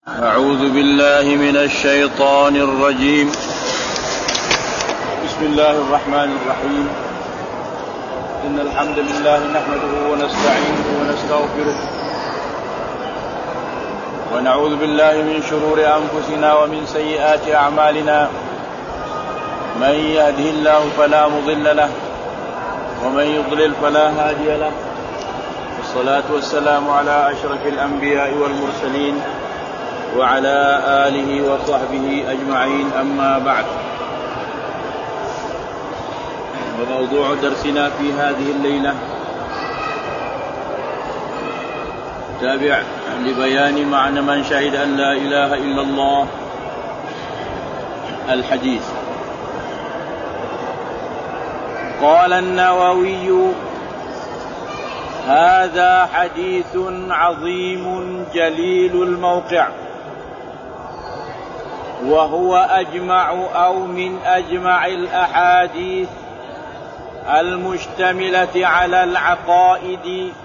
أعوذ بالله من الشيطان الرجيم. بسم الله الرحمن الرحيم. إن الحمد لله نحمده ونستعينه ونستغفره ونعوذ بالله من شرور أنفسنا ومن سيئات أعمالنا. من يهده الله فلا مضل له ومن يضلل فلا هادي له. والصلاة والسلام على أشرف الأنبياء والمرسلين وعلى آله وصحبه أجمعين. أما بعد، وموضوع درسنا في هذه الليلة تابع لبيان معنى من شهد أن لا إله إلا الله الحديث. قال النووي: هذا حديث عظيم جليل الموقع، وهو أجمع أو من أجمع الأحاديث المشتملة على العقائد،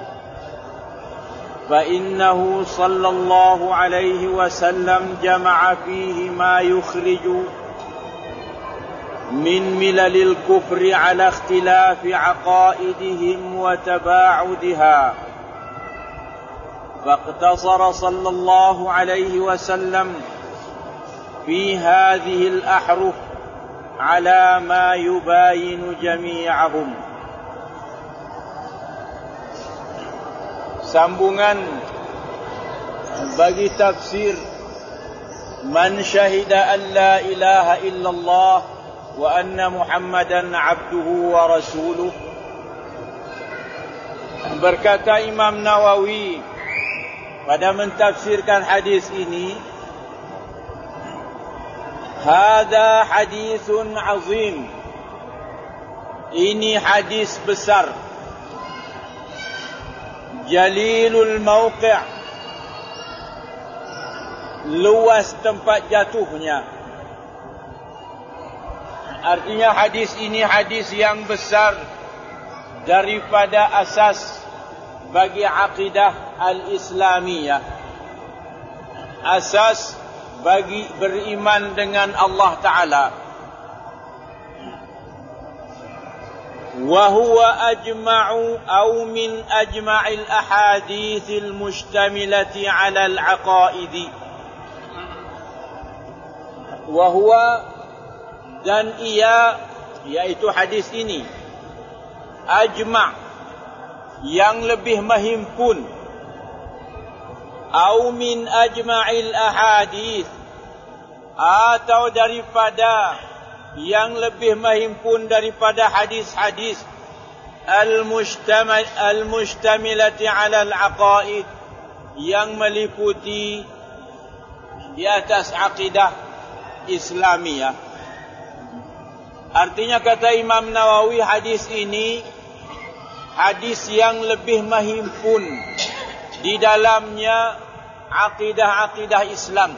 فإنه صلى الله عليه وسلم جمع فيه ما يخرج من ملل الكفر على اختلاف عقائدهم وتباعدها، فاقتصر صلى الله عليه وسلم في هذه الأحرف على ما يباين جميعهم. Sambungan bagi tafsir man syahida an la ilaha illallah wa anna Muhammadan abduhu wa rasuluh. Berkata Imam Nawawi pada mentafsirkan hadis ini, hada hadithun azim, ini hadis besar, jalilul mawqi', luas tempat jatuhnya. Artinya hadis ini hadis yang besar daripada asas bagi akidah al-Islamiyah, asas bagi beriman dengan Allah Ta'ala. Wa huwa ajma'u aw min ajma'il ahadithil mustamilati 'ala al-aqaidi. Wa huwa, dan ia, yaitu hadis ini, ajma', yang lebih menghimpun, au min ajma'il ahadith, atau daripada yang lebih menghimpun daripada hadis-hadis al-mustamilati 'ala al-aqaid, yang meliputi di atas akidah Islamiyah. Artinya, kata Imam Nawawi, hadis ini hadis yang lebih menghimpun di dalamnya akidah-akidah Islam,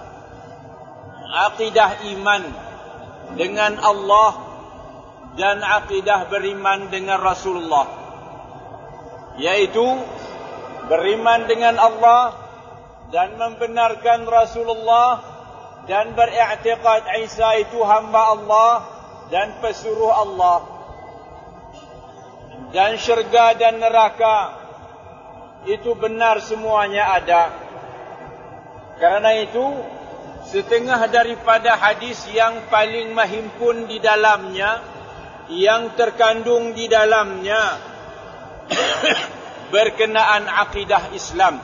akidah iman dengan Allah dan akidah beriman dengan Rasulullah, yaitu beriman dengan Allah dan membenarkan Rasulullah dan beriktikad Isa itu hamba Allah dan pesuruh Allah, dan syurga dan neraka itu benar semuanya ada. Karena itu, setengah daripada hadis yang paling menghimpun di dalamnya, yang terkandung di dalamnya berkenaan akidah Islam.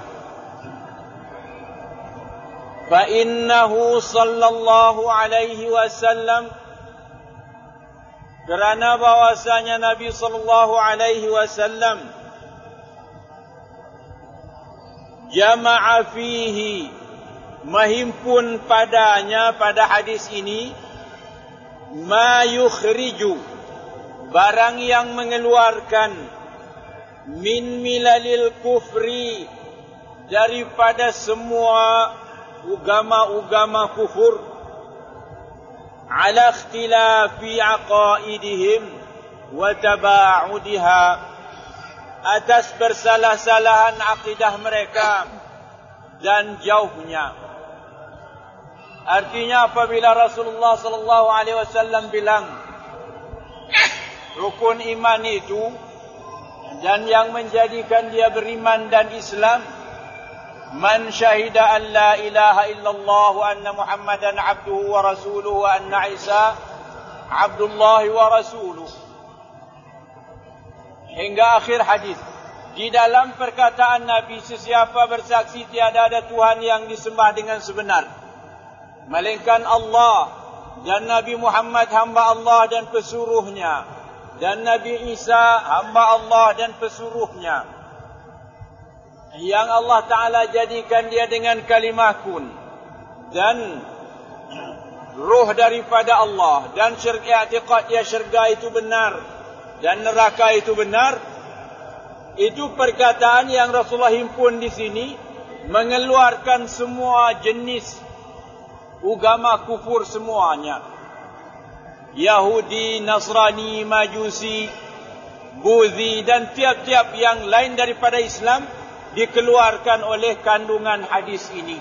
Fa innahu sallallahu alaihi wasallam, kerana bahwasanya Nabi sallallahu alaihi wasallam jama'a fihi, menghimpun padanya, pada hadis ini, ma yukhriju, barang yang mengeluarkan, min milalil kufri, daripada semua ugama-ugama kufur, ala ikhtilafi aqaidihim wa taba'udiha, atas bersalah-salahan akidah mereka dan jauhnya. Artinya apabila Rasulullah sallallahu alaihi wasallam bilang rukun iman itu dan yang menjadikan dia beriman dan Islam, man syahida an la ilaha illallah wa anna Muhammadan abduhu wa rasuluhu wa anna Isa abdullah wa rasuluh, hingga akhir hadis. Di dalam perkataan Nabi, sesiapa bersaksi tiada ada Tuhan yang disembah dengan sebenar melainkan Allah, dan Nabi Muhammad hamba Allah dan pesuruhnya, dan Nabi Isa hamba Allah dan pesuruhnya, yang Allah Ta'ala jadikan dia dengan kalimah kun, dan ruh daripada Allah, dan i'tiqad dia syurga itu benar dan neraka itu benar. Itu perkataan yang Rasulullah himpun di sini, mengeluarkan semua jenis agama kufur semuanya. Yahudi, Nasrani, Majusi, Buzi dan tiap-tiap yang lain daripada Islam dikeluarkan oleh kandungan hadis ini.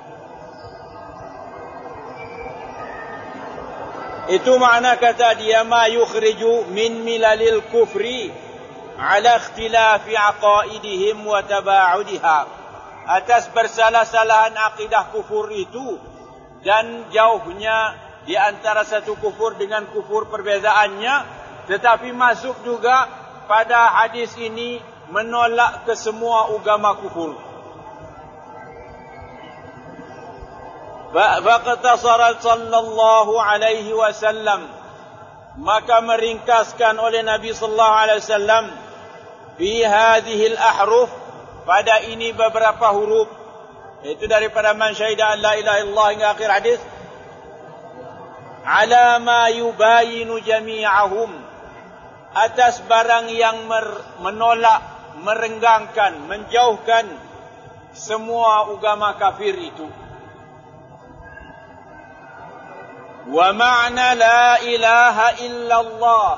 Itu makna kata dia, ma yukhriju min milalil kufri ala ikhtilafi aqaidihim wa taba'udiha, atas bersalah-salahan akidah kufur itu dan jauhnya di antara satu kufur dengan kufur perbezaannya. Tetapi masuk juga pada hadis ini menolak ke semua agama kufur. Faqtasara sallallahu alaihi wasallam, maka meringkaskan oleh Nabi sallallahu alaihi wasallam fi hadhihi al-ahruf, pada ini beberapa huruf, itu daripada man syahida an la ilaha illallah hingga akhir hadis, ala ma yubayinu jami'ahum, atas barang yang menolak, merenggangkan, menjauhkan semua agama kafir itu. Wa ma'na la ilaha illallah,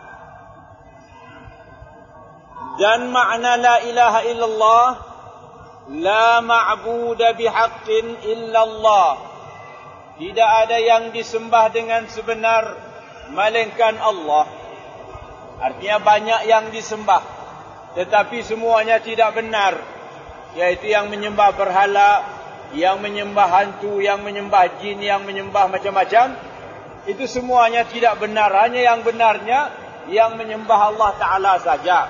dan makna la ilaha illallah, la ma'buda bihaqqin illallah, tidak ada yang disembah dengan sebenar melainkan Allah. Artinya banyak yang disembah, tetapi semuanya tidak benar, yaitu yang menyembah berhala, yang menyembah hantu, yang menyembah jin, yang menyembah macam-macam. Itu semuanya tidak benar. Hanya yang benarnya yang menyembah Allah Ta'ala saja.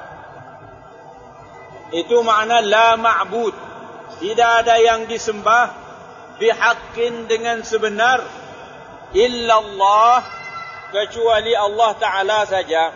Itu makna la ma'bud, tidak ada yang disembah bihaqqin dengan sebenar illallah, kecuali Allah Ta'ala saja.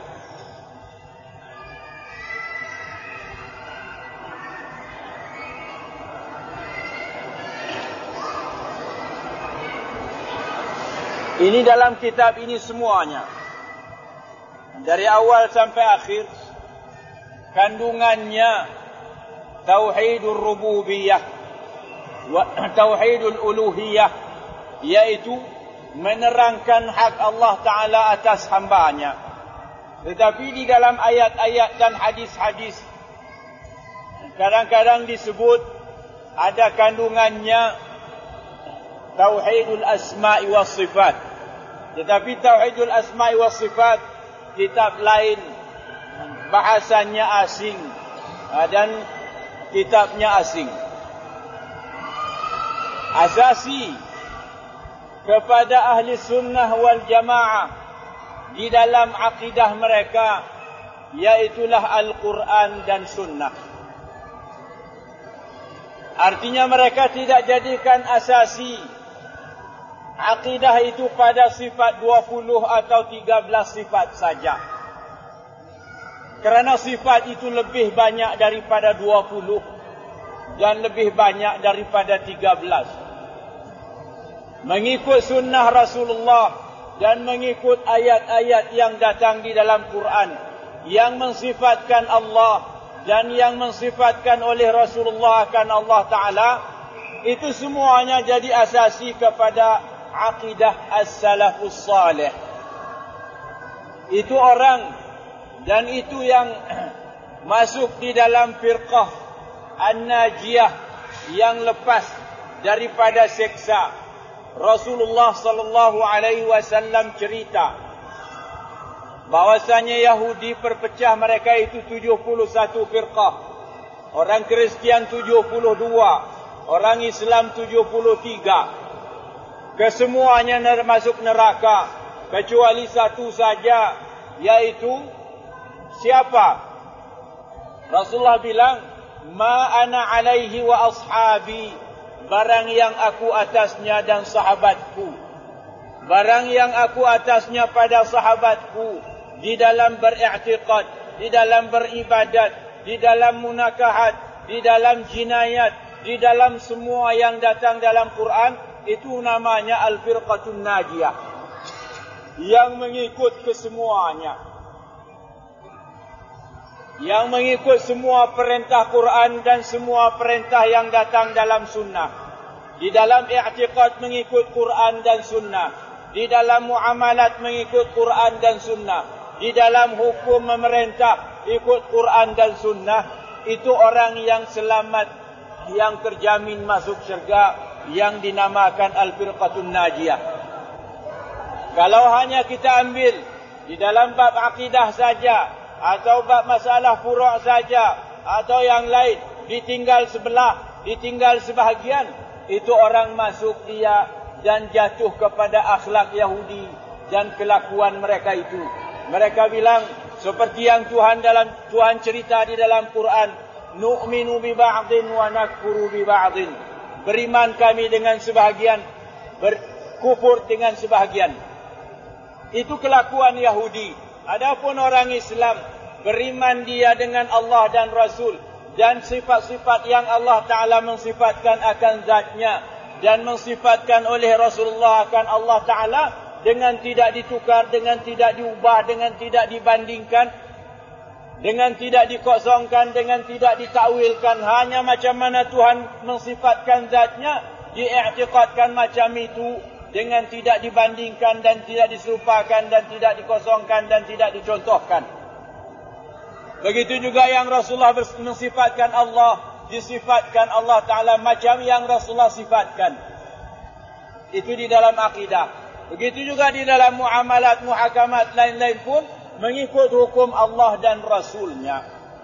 Ini dalam kitab ini semuanya, dari awal sampai akhir, kandungannya tauhidul rububiyah wa tauhidul uluhiyah, yaitu menerangkan hak Allah Ta'ala atas hambanya. Tetapi di dalam ayat-ayat dan hadis-hadis kadang-kadang disebut ada kandungannya tauhidul asma'i was sifat. Tetapi tauhidul asma'i was sifat kitab lain, bahasanya asing dan kitabnya asing. Asasi kepada ahli sunnah wal jamaah di dalam akidah mereka, yaitulah Al-Quran dan sunnah. Artinya mereka tidak jadikan asasi akidah itu pada sifat 20 atau 13 sifat saja. Kerana sifat itu lebih banyak daripada 20 dan lebih banyak daripada 13. Mengikut sunnah Rasulullah dan mengikut ayat-ayat yang datang di dalam Quran yang mensifatkan Allah dan yang mensifatkan oleh Rasulullah akan Allah Ta'ala, itu semuanya jadi asasi kepada akidah as-salafus salih. Itu orang dan itu yang masuk di dalam firqah An-Najiyah yang lepas daripada seksa. Rasulullah sallallahu alaihi wasallam cerita bahwasanya Yahudi perpecah, mereka itu 71 firqah. Orang Kristian 72, orang Islam 73. Kesemuanya masuk neraka kecuali satu saja, yaitu siapa? Rasulullah bilang, "Ma ana alaihi wa ashabi." Barang yang aku atasnya dan sahabatku. Barang yang aku atasnya pada sahabatku di dalam beriktikad, di dalam beribadat, di dalam munakahat, di dalam jinayat, di dalam semua yang datang dalam Quran, itu namanya al-firqatun najiyah, yang mengikut kesemuanya, yang mengikut semua perintah Quran dan semua perintah yang datang dalam sunnah. Di dalam i'tiqad mengikut Quran dan sunnah, di dalam muamalat mengikut Quran dan sunnah, di dalam hukum memerintah ikut Quran dan sunnah. Itu orang yang selamat, yang terjamin masuk syurga, yang dinamakan al-firqatun najiyah. Kalau hanya kita ambil di dalam bab akidah saja, atau bab masalah furu' saja, atau yang lain, ditinggal sebelah, ditinggal sebahagian, itu orang masuk dia dan jatuh kepada akhlak Yahudi dan kelakuan mereka itu. Mereka bilang seperti yang Tuhan cerita di dalam Quran, nu'minu bi ba'din wa nakfuru bi ba'din. Beriman kami dengan sebahagian, berkufur dengan sebahagian. Itu kelakuan Yahudi. Adapun orang Islam, beriman dia dengan Allah dan Rasul dan sifat-sifat yang Allah Ta'ala mensifatkan akan zatnya dan mensifatkan oleh Rasulullah akan Allah Ta'ala, dengan tidak ditukar, dengan tidak diubah, dengan tidak dibandingkan, dengan tidak dikosongkan, dengan tidak ditakwilkan. Hanya macam mana Tuhan mensifatkan zatnya, diiktikadkan macam itu, dengan tidak dibandingkan dan tidak diserupakan dan tidak dikosongkan dan tidak dicontohkan. Begitu juga yang Rasulullah mensifatkan Allah, disifatkan Allah Ta'ala macam yang Rasulullah sifatkan. Itu di dalam akidah. Begitu juga di dalam muamalat, muhakamat lain-lain pun mengikut hukum Allah dan Rasulnya.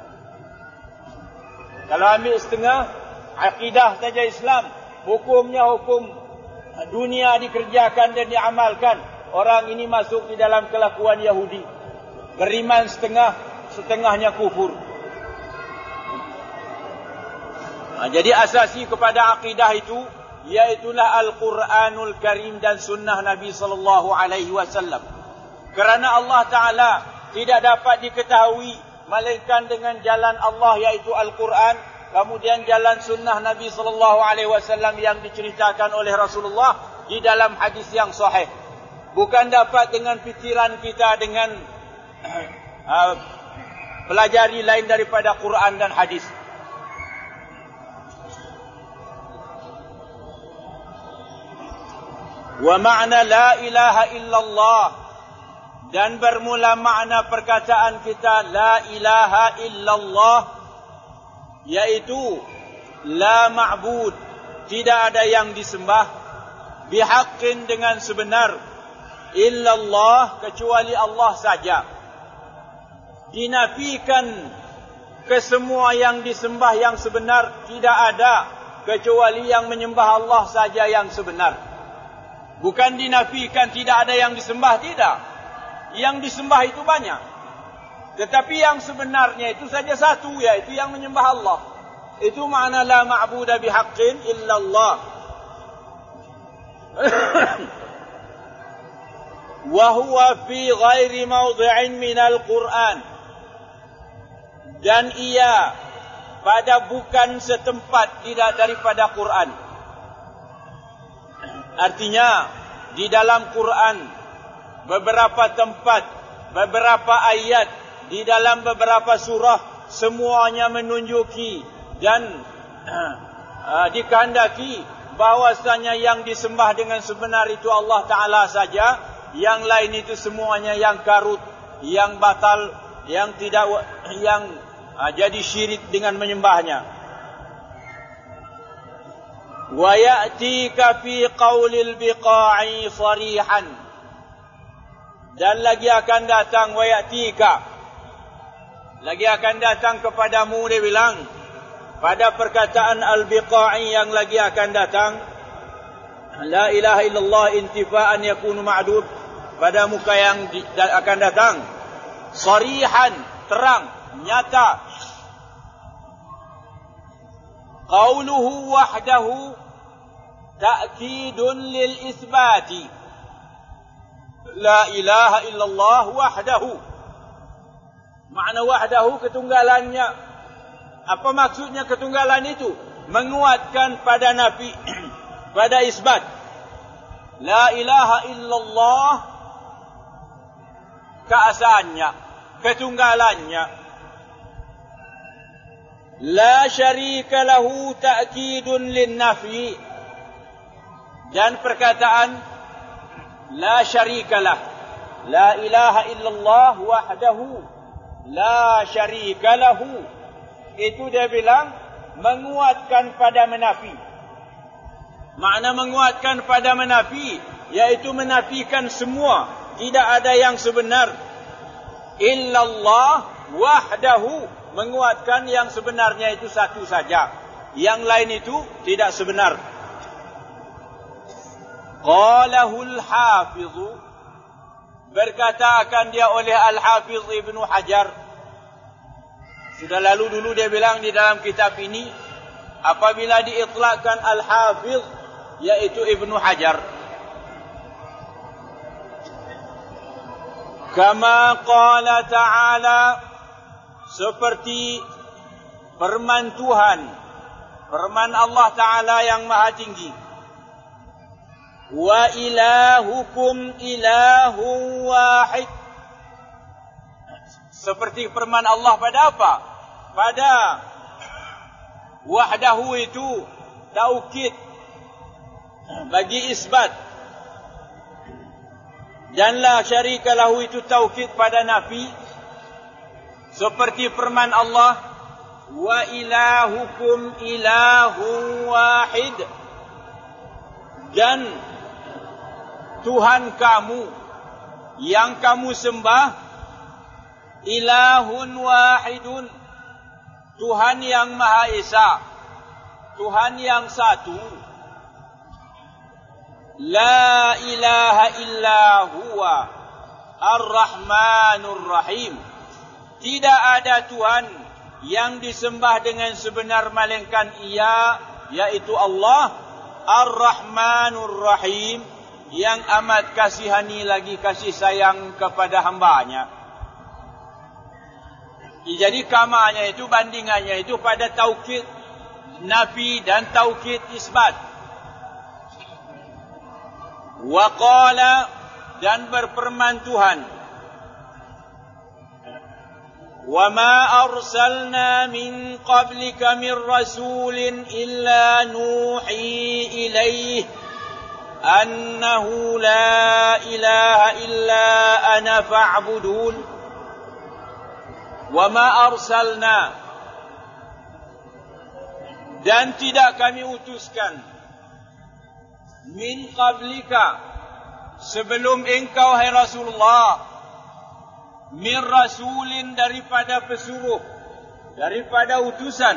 Kalau ambil setengah, akidah saja Islam, hukumnya hukum dunia dikerjakan dan diamalkan. Orang ini masuk di dalam kelakuan Yahudi. Beriman setengah, setengahnya kufur. Jadi asasi kepada akidah itu, iaitulah Al-Quranul Karim dan sunnah Nabi SAW. Kerana Allah Ta'ala tidak dapat diketahui melainkan dengan jalan Allah, iaitu Al-Quran, kemudian jalan sunnah Nabi SAW yang diceritakan oleh Rasulullah di dalam hadis yang sahih. Bukan dapat dengan fikiran kita, dengan pelajari lain daripada Quran dan hadis. Wa ma'na la ilaha illallah, dan bermula makna perkataan kita la ilaha illallah, yaitu la ma'bud, tidak ada yang disembah, bihaqqin dengan sebenar, illallah, kecuali Allah saja. Dinafikan kesemua yang disembah yang sebenar, tidak ada kecuali yang menyembah Allah saja yang sebenar. Bukan dinafikan tidak ada yang disembah, tidak. Yang disembah itu banyak, tetapi yang sebenarnya itu saja satu, yaitu yang menyembah Allah. Itu makna la ma'buda bihaqqin illallah. Wa huwa fi ghairi mawdi'in minal Qur'an, dan ia pada bukan setempat tidak daripada Quran. Artinya di dalam Quran beberapa tempat, beberapa ayat, di dalam beberapa surah, semuanya menunjuki dan dikehendaki bahwasanya yang disembah dengan sebenar itu Allah Ta'ala saja. Yang lain itu semuanya yang karut, yang batal, yang tidak, yang jadi syirik dengan menyembahnya. wa ya'tika fi qawlil biqa'i sarihan, dan lagi akan datang, wa ya'tika, lagi akan datang kepadamu, dia bilang, pada perkataan al-biqa'i yang lagi akan datang, la ilaha illallah intifa'an yakunu ma'dud, pada muka yang akan datang, sarihan, terang, nyata. Qawluhu wahdahu ta'kidun lil isbati, la ilaha illallah wahdahu. Makna wahdahu, ketunggalannya. Apa maksudnya ketunggalan itu? Menguatkan pada nafi, pada isbat. La ilaha illallah, keasaannya, ketunggalannya. La syarika lahu ta'kidun lin nafi, dan perkataan la syarikalah, la ilaha illallah wahdahu la syarika lahu, itu dia bilang menguatkan pada menafi. Makna menguatkan pada menafi, yaitu menafikan semua, tidak ada yang sebenar. Illallah wahdahu, menguatkan yang sebenarnya itu satu saja, yang lain itu tidak sebenar. Qalahul hafizu, berkata akan dia oleh Al-Hafiz Ibnu Hajar. Sudah lalu dulu dia bilang di dalam kitab ini, apabila diitlakkan Al-Hafiz, yaitu Ibnu Hajar. Kama qala ta'ala, seperti firman Tuhan, firman Allah Ta'ala yang maha tinggi. Wa ilahukum ilahun wahid. Seperti firman Allah pada apa? Pada wahdahu itu taukid bagi isbat, dan la syarika lahu itu taukid pada nafi. Seperti firman Allah, wa ilahukum ilahun wahid, dan Tuhan kamu yang kamu sembah ilahun wahidun, Tuhan yang Maha Esa, Tuhan yang satu. La ilaha illa huwa ar-Rahmanur Rahim, tidak ada Tuhan yang disembah dengan sebenar melainkan Ia, yaitu Allah Ar-Rahmanur Rahim, yang amat kasihani lagi kasih sayang kepada hambanya. Jadi kamanya itu, bandingannya itu pada taukid nafi dan taukid isbat. Wa qala, dan berfirman Tuhan, wa ma arsalna min qablika min rasulin illa nuhi ilaihi annahu la ilaha illa ana fa'budun. Wa ma arsalna, dan tidak kami utuskan, min qablika, sebelum engkau hai Rasulullah, min rasulin, daripada pesuruh, daripada utusan,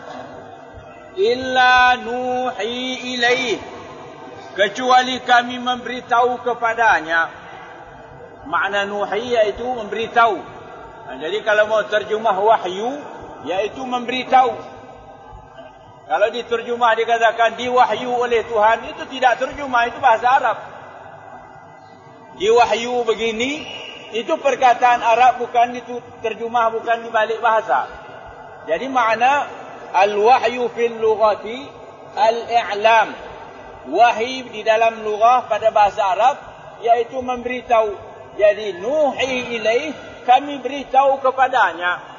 illa nuhi ilaih, kecuali kami memberitahu kepadanya. Makna nuhi iaitu memberitahu. Jadi kalau mau terjemah wahyu, iaitu memberitahu. Kalau diterjemah dikatakan diwahyu oleh Tuhan, itu tidak terjemah, itu bahasa Arab. Diwahyu begini, itu perkataan Arab, bukan diterjemah, bukan dibalik bahasa. Jadi makna al-wahyu fil lughati al-i'lam. Wahyu di dalam lughah pada bahasa Arab, iaitu memberitahu. Jadi nuhi ilaih, kami beritahu kepadanya.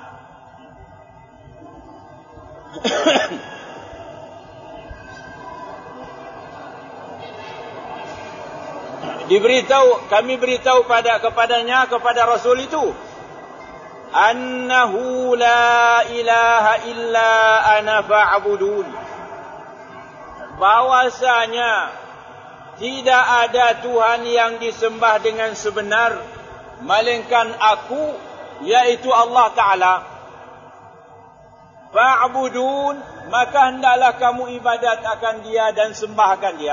Diberitahu, kami beritahu kepadanya, kepada Rasul itu, annahu la ilaha illa ana fa'budun, bahwasanya tidak ada Tuhan yang disembah dengan sebenar melainkan aku, yaitu Allah Ta'ala. Fa'budun, maka hendaklah kamu ibadat akan dia dan sembahkan dia.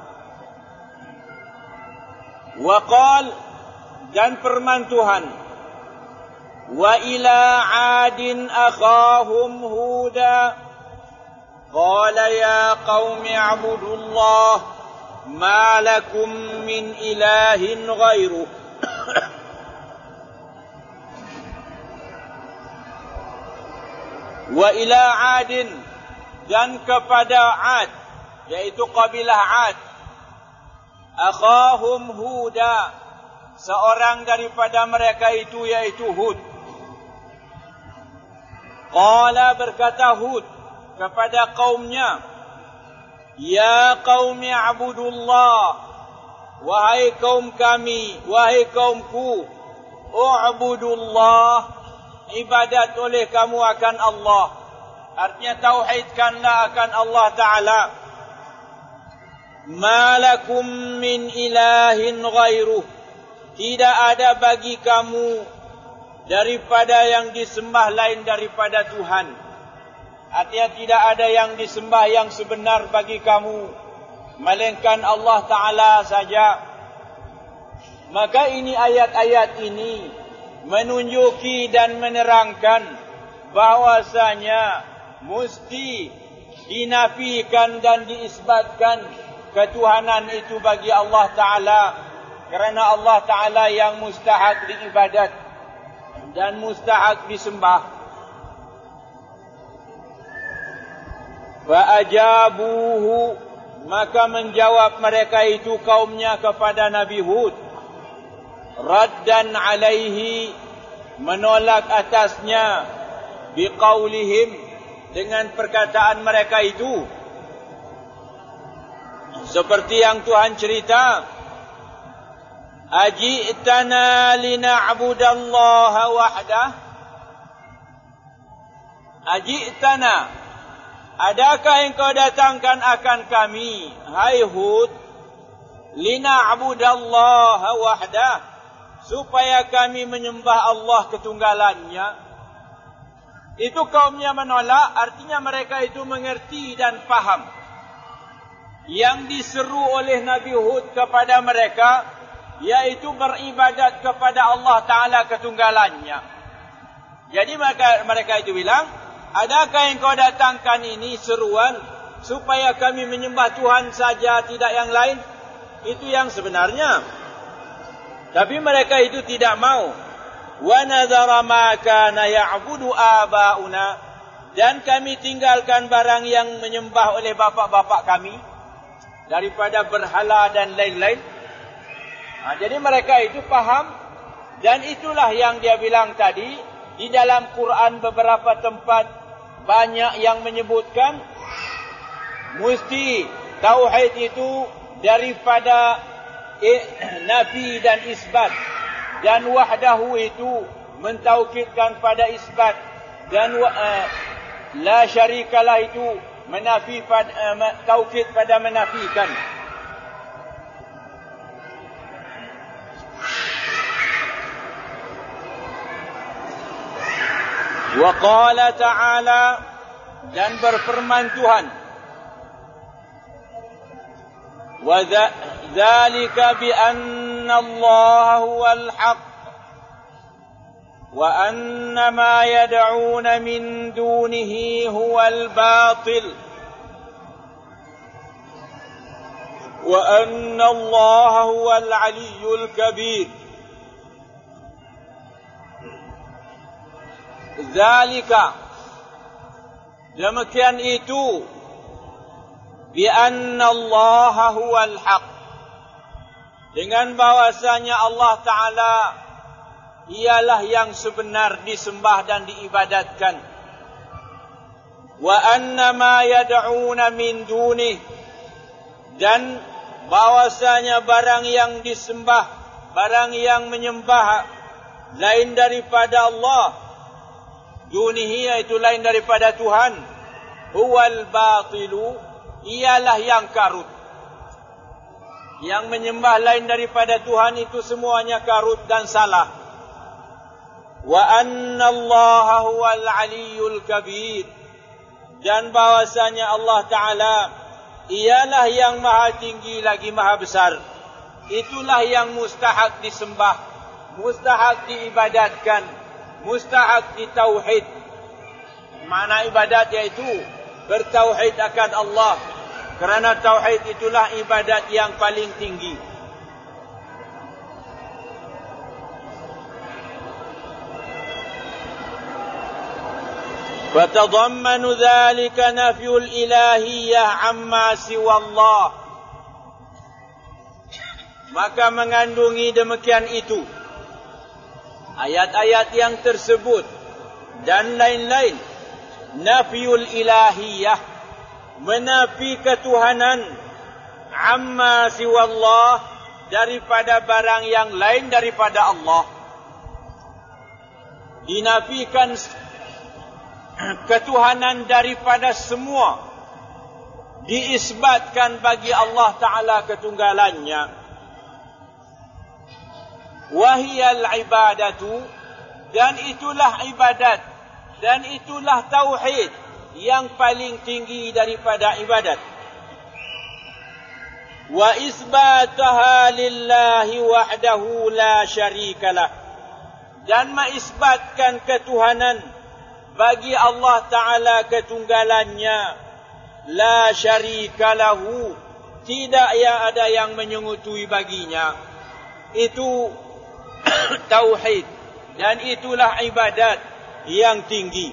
Wa qal, dan firman Tuhan, wa ila adin akhahum huda qala ya qaumi a'budullah ma lakum min ilahin ghairuh. Wa ila adin, dan kepada Ad, yaitu kabilah Ad, akhahum huda, seorang daripada mereka itu yaitu Hud. Qala, berkata Hud kepada kaumnya, ya qaumi a'budullah, wahai kaum kami, wahai kaumku, u'budullah, ibadat oleh kamu akan Allah. Artinya tauhidkanlah akan Allah Ta'ala. Ma lakum min ilahin ghairuh, tidak ada bagi kamu daripada yang disembah lain daripada Tuhan. Artinya tidak ada yang disembah yang sebenar bagi kamu melainkan Allah Ta'ala saja. Maka ini ayat-ayat ini menunjuki dan menerangkan bahwasanya mesti dinafikan dan diisbatkan ketuhanan itu bagi Allah Ta'ala, kerana Allah Ta'ala yang mustahak diibadat dan mustahak disembah. Fa'ajabuhu, maka menjawab mereka itu kaumnya kepada Nabi Hud, raddan alaihi, menolak atasnya, biqaulihim, dengan perkataan mereka itu. Seperti yang Tuhan cerita, aji'tana lina'budallaha wahdah. Aji'tana, adakah engkau datangkan akan kami, hai Hud, lina'budallaha wahdah, supaya kami menyembah Allah ketunggalannya. Itu kaumnya menolak, artinya mereka itu mengerti dan faham yang diseru oleh Nabi Hud kepada mereka, yaitu beribadat kepada Allah Ta'ala ketunggalannya. Jadi mereka itu bilang, adakah yang kau datangkan ini seruan supaya kami menyembah Tuhan saja, tidak yang lain? Itu yang sebenarnya. Tapi mereka itu tidak mau. Wa nadhara ma kana ya'budu aba'una, dan kami tinggalkan barang yang menyembah oleh bapa-bapa kami daripada berhala dan lain-lain. Jadi mereka itu faham, dan itulah yang dia bilang tadi. Di dalam Quran beberapa tempat banyak yang menyebutkan mesti tauhid itu daripada nafi dan isbat, dan wahdahu itu mentaukidkan pada isbat, dan la syarikalah itu menafi taukid pada menafikan. Wa qala ta'ala, dan berfirman Tuhan, wa dzalika bi anna Allah huwal haqq wa anna ma yad'una min dunihi huwal batil wa anna Allah huwal aliyyul kabir. Zalika, demikian itu, bi anna Allah huwal haq, dengan bahwasanya Allah Ta'ala ialah yang sebenar disembah dan diibadatkan. Wa anna ma yad'una min dunih, dan bahwasanya barang yang disembah, barang yang menyembah lain daripada Allah, dunihi, yaitu lain daripada Tuhan, huwal batilu, ialah yang karut. Yang menyembah lain daripada Tuhan itu semuanya karut dan salah. Wa anna Allaha huwal aliyyul kabir. Dan bahwasanya Allah Ta'ala ialah yang maha tinggi lagi maha besar. Itulah yang mustahak disembah, mustahak diibadatkan, mustahak ditauhid. Makna ibadat iaitu bertauhid akan Allah. Kerana tauhid itulah ibadat yang paling tinggi. وَتَضَمَّنُ ذَلِكَ نَفْيُ الْإِلَهِيَّةِ عَمَّا سِوَى اللَّهِ. Maka mengandungi demikian itu ayat-ayat yang tersebut dan lain-lain, nafyul ilahiyah, menafi ketuhanan, amma siwallah, daripada barang yang lain daripada Allah. Dinafikan ketuhanan daripada semua, diisbatkan bagi Allah Ta'ala ketunggalannya. Wahiyal ibadatu, dan itulah ibadat, dan itulah tauhid yang paling tinggi daripada ibadat. Wa isbataha lillahi wahdahu la syarikalah, dan mengisbatkan ketuhanan bagi Allah Ta'ala ketunggalannya, la syarikalahu, tidak ada yang menyengutui baginya. Itu tauhid, dan itulah ibadat yang tinggi.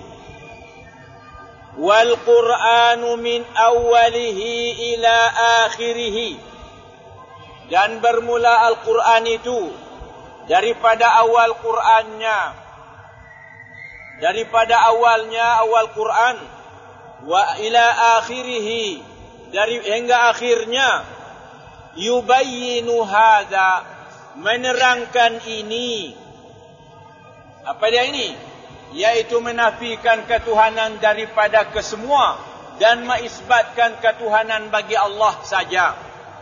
Wal Qur'anu min awwalihi ila akhirih, dan bermula Al-Quran itu daripada awal Qur'annya, daripada awalnya awal Quran, wa ila akhirih, dari hingga akhirnya, yubayyinu hadza, menerangkan ini. Apa dia ini? Yaitu menafikan ketuhanan daripada kesemua dan mengisbatkan ketuhanan bagi Allah saja.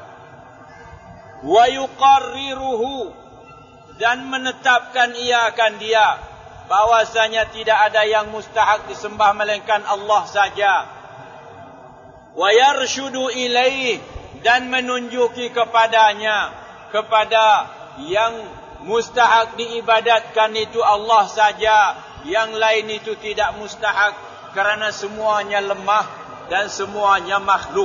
Wa yuqarriruhu, dan menetapkan ia akan dia, bahwasanya tidak ada yang mustahak disembah melainkan Allah saja. Wa yarshudu ilaih, dan menunjuki kepadanya, kepada yang mustahak diibadatkan itu Allah saja, yang lain itu tidak mustahak, kerana semuanya lemah dan semuanya makhluk.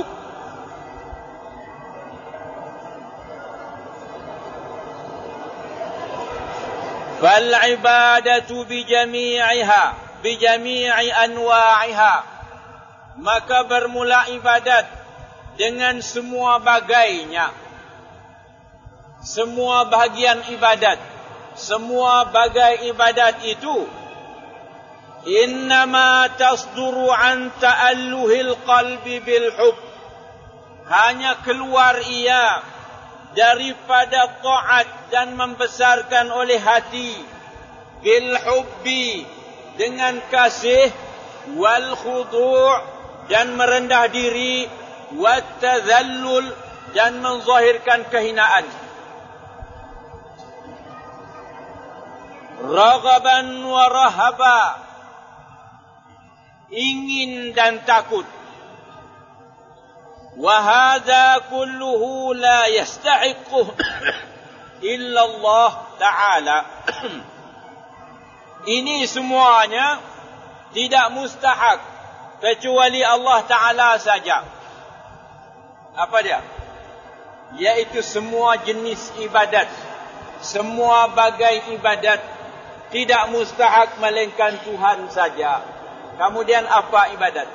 Fal ibadatu bijami'iha, bijami'i anwa'iha, maka bermula ibadat dengan semua bagainya, semua bahagian ibadat, semua bagai ibadat itu innama tasduru an ta'alluhil qalbi bil hub, hanya keluar ia daripada taat dan membesarkan oleh hati, bil hubbi, dengan kasih, wal khudu', dan merendah diri, wat tadhallul, dan menzahirkan kehinaan. Raghaban wa rahaba, ingin dan takut. Wa hadza kulluhu la yastahiqu illa Allah Ta'ala. Ini semuanya tidak mustahak kecuali Allah Ta'ala saja. Apa dia? Yaitu semua jenis ibadat, semua bagai ibadat tidak mustahak melainkan Tuhan saja. Kemudian apa ibadat?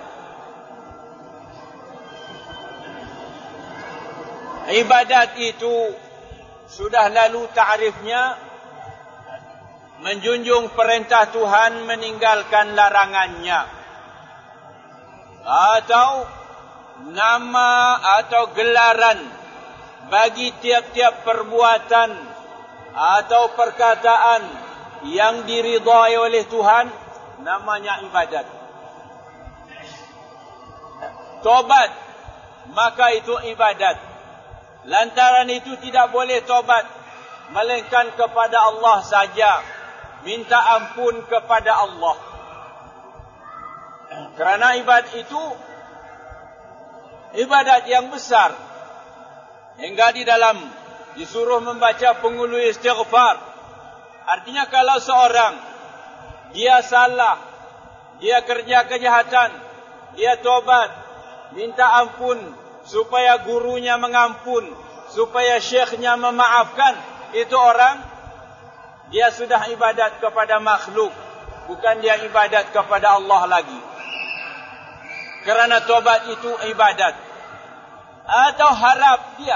Ibadat itu sudah lalu ta'rifnya, menjunjung perintah Tuhan, meninggalkan larangannya, atau nama atau gelaran bagi tiap-tiap perbuatan atau perkataan yang diridhai oleh Tuhan, namanya ibadat. Tobat maka itu ibadat. Lantaran itu tidak boleh tobat melainkan kepada Allah saja. Minta ampun kepada Allah. Kerana ibadat itu ibadat yang besar. Hingga di dalam disuruh membaca penghulu istighfar. Artinya kalau seorang dia salah, dia kerja kejahatan, dia tobat, minta ampun supaya gurunya mengampun, supaya syekhnya memaafkan, itu orang dia sudah ibadat kepada makhluk, bukan dia ibadat kepada Allah lagi. Kerana tobat itu ibadat. Atau harap dia.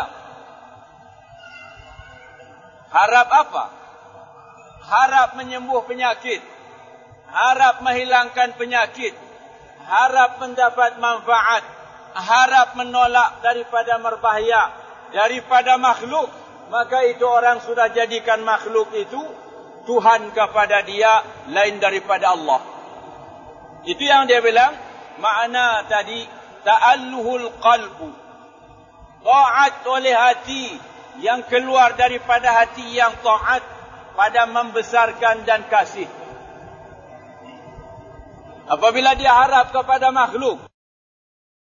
Harap apa? Harap menyembuh penyakit, harap menghilangkan penyakit, harap mendapat manfaat, harap menolak daripada berbahaya, daripada makhluk. Maka itu orang sudah jadikan makhluk itu Tuhan kepada dia lain daripada Allah. Itu yang dia bilang, makna tadi ta'alluhul qalbu. Ta'at oleh hati yang keluar daripada hati yang ta'at pada membesarkan dan kasih. Apabila dia harap kepada makhluk,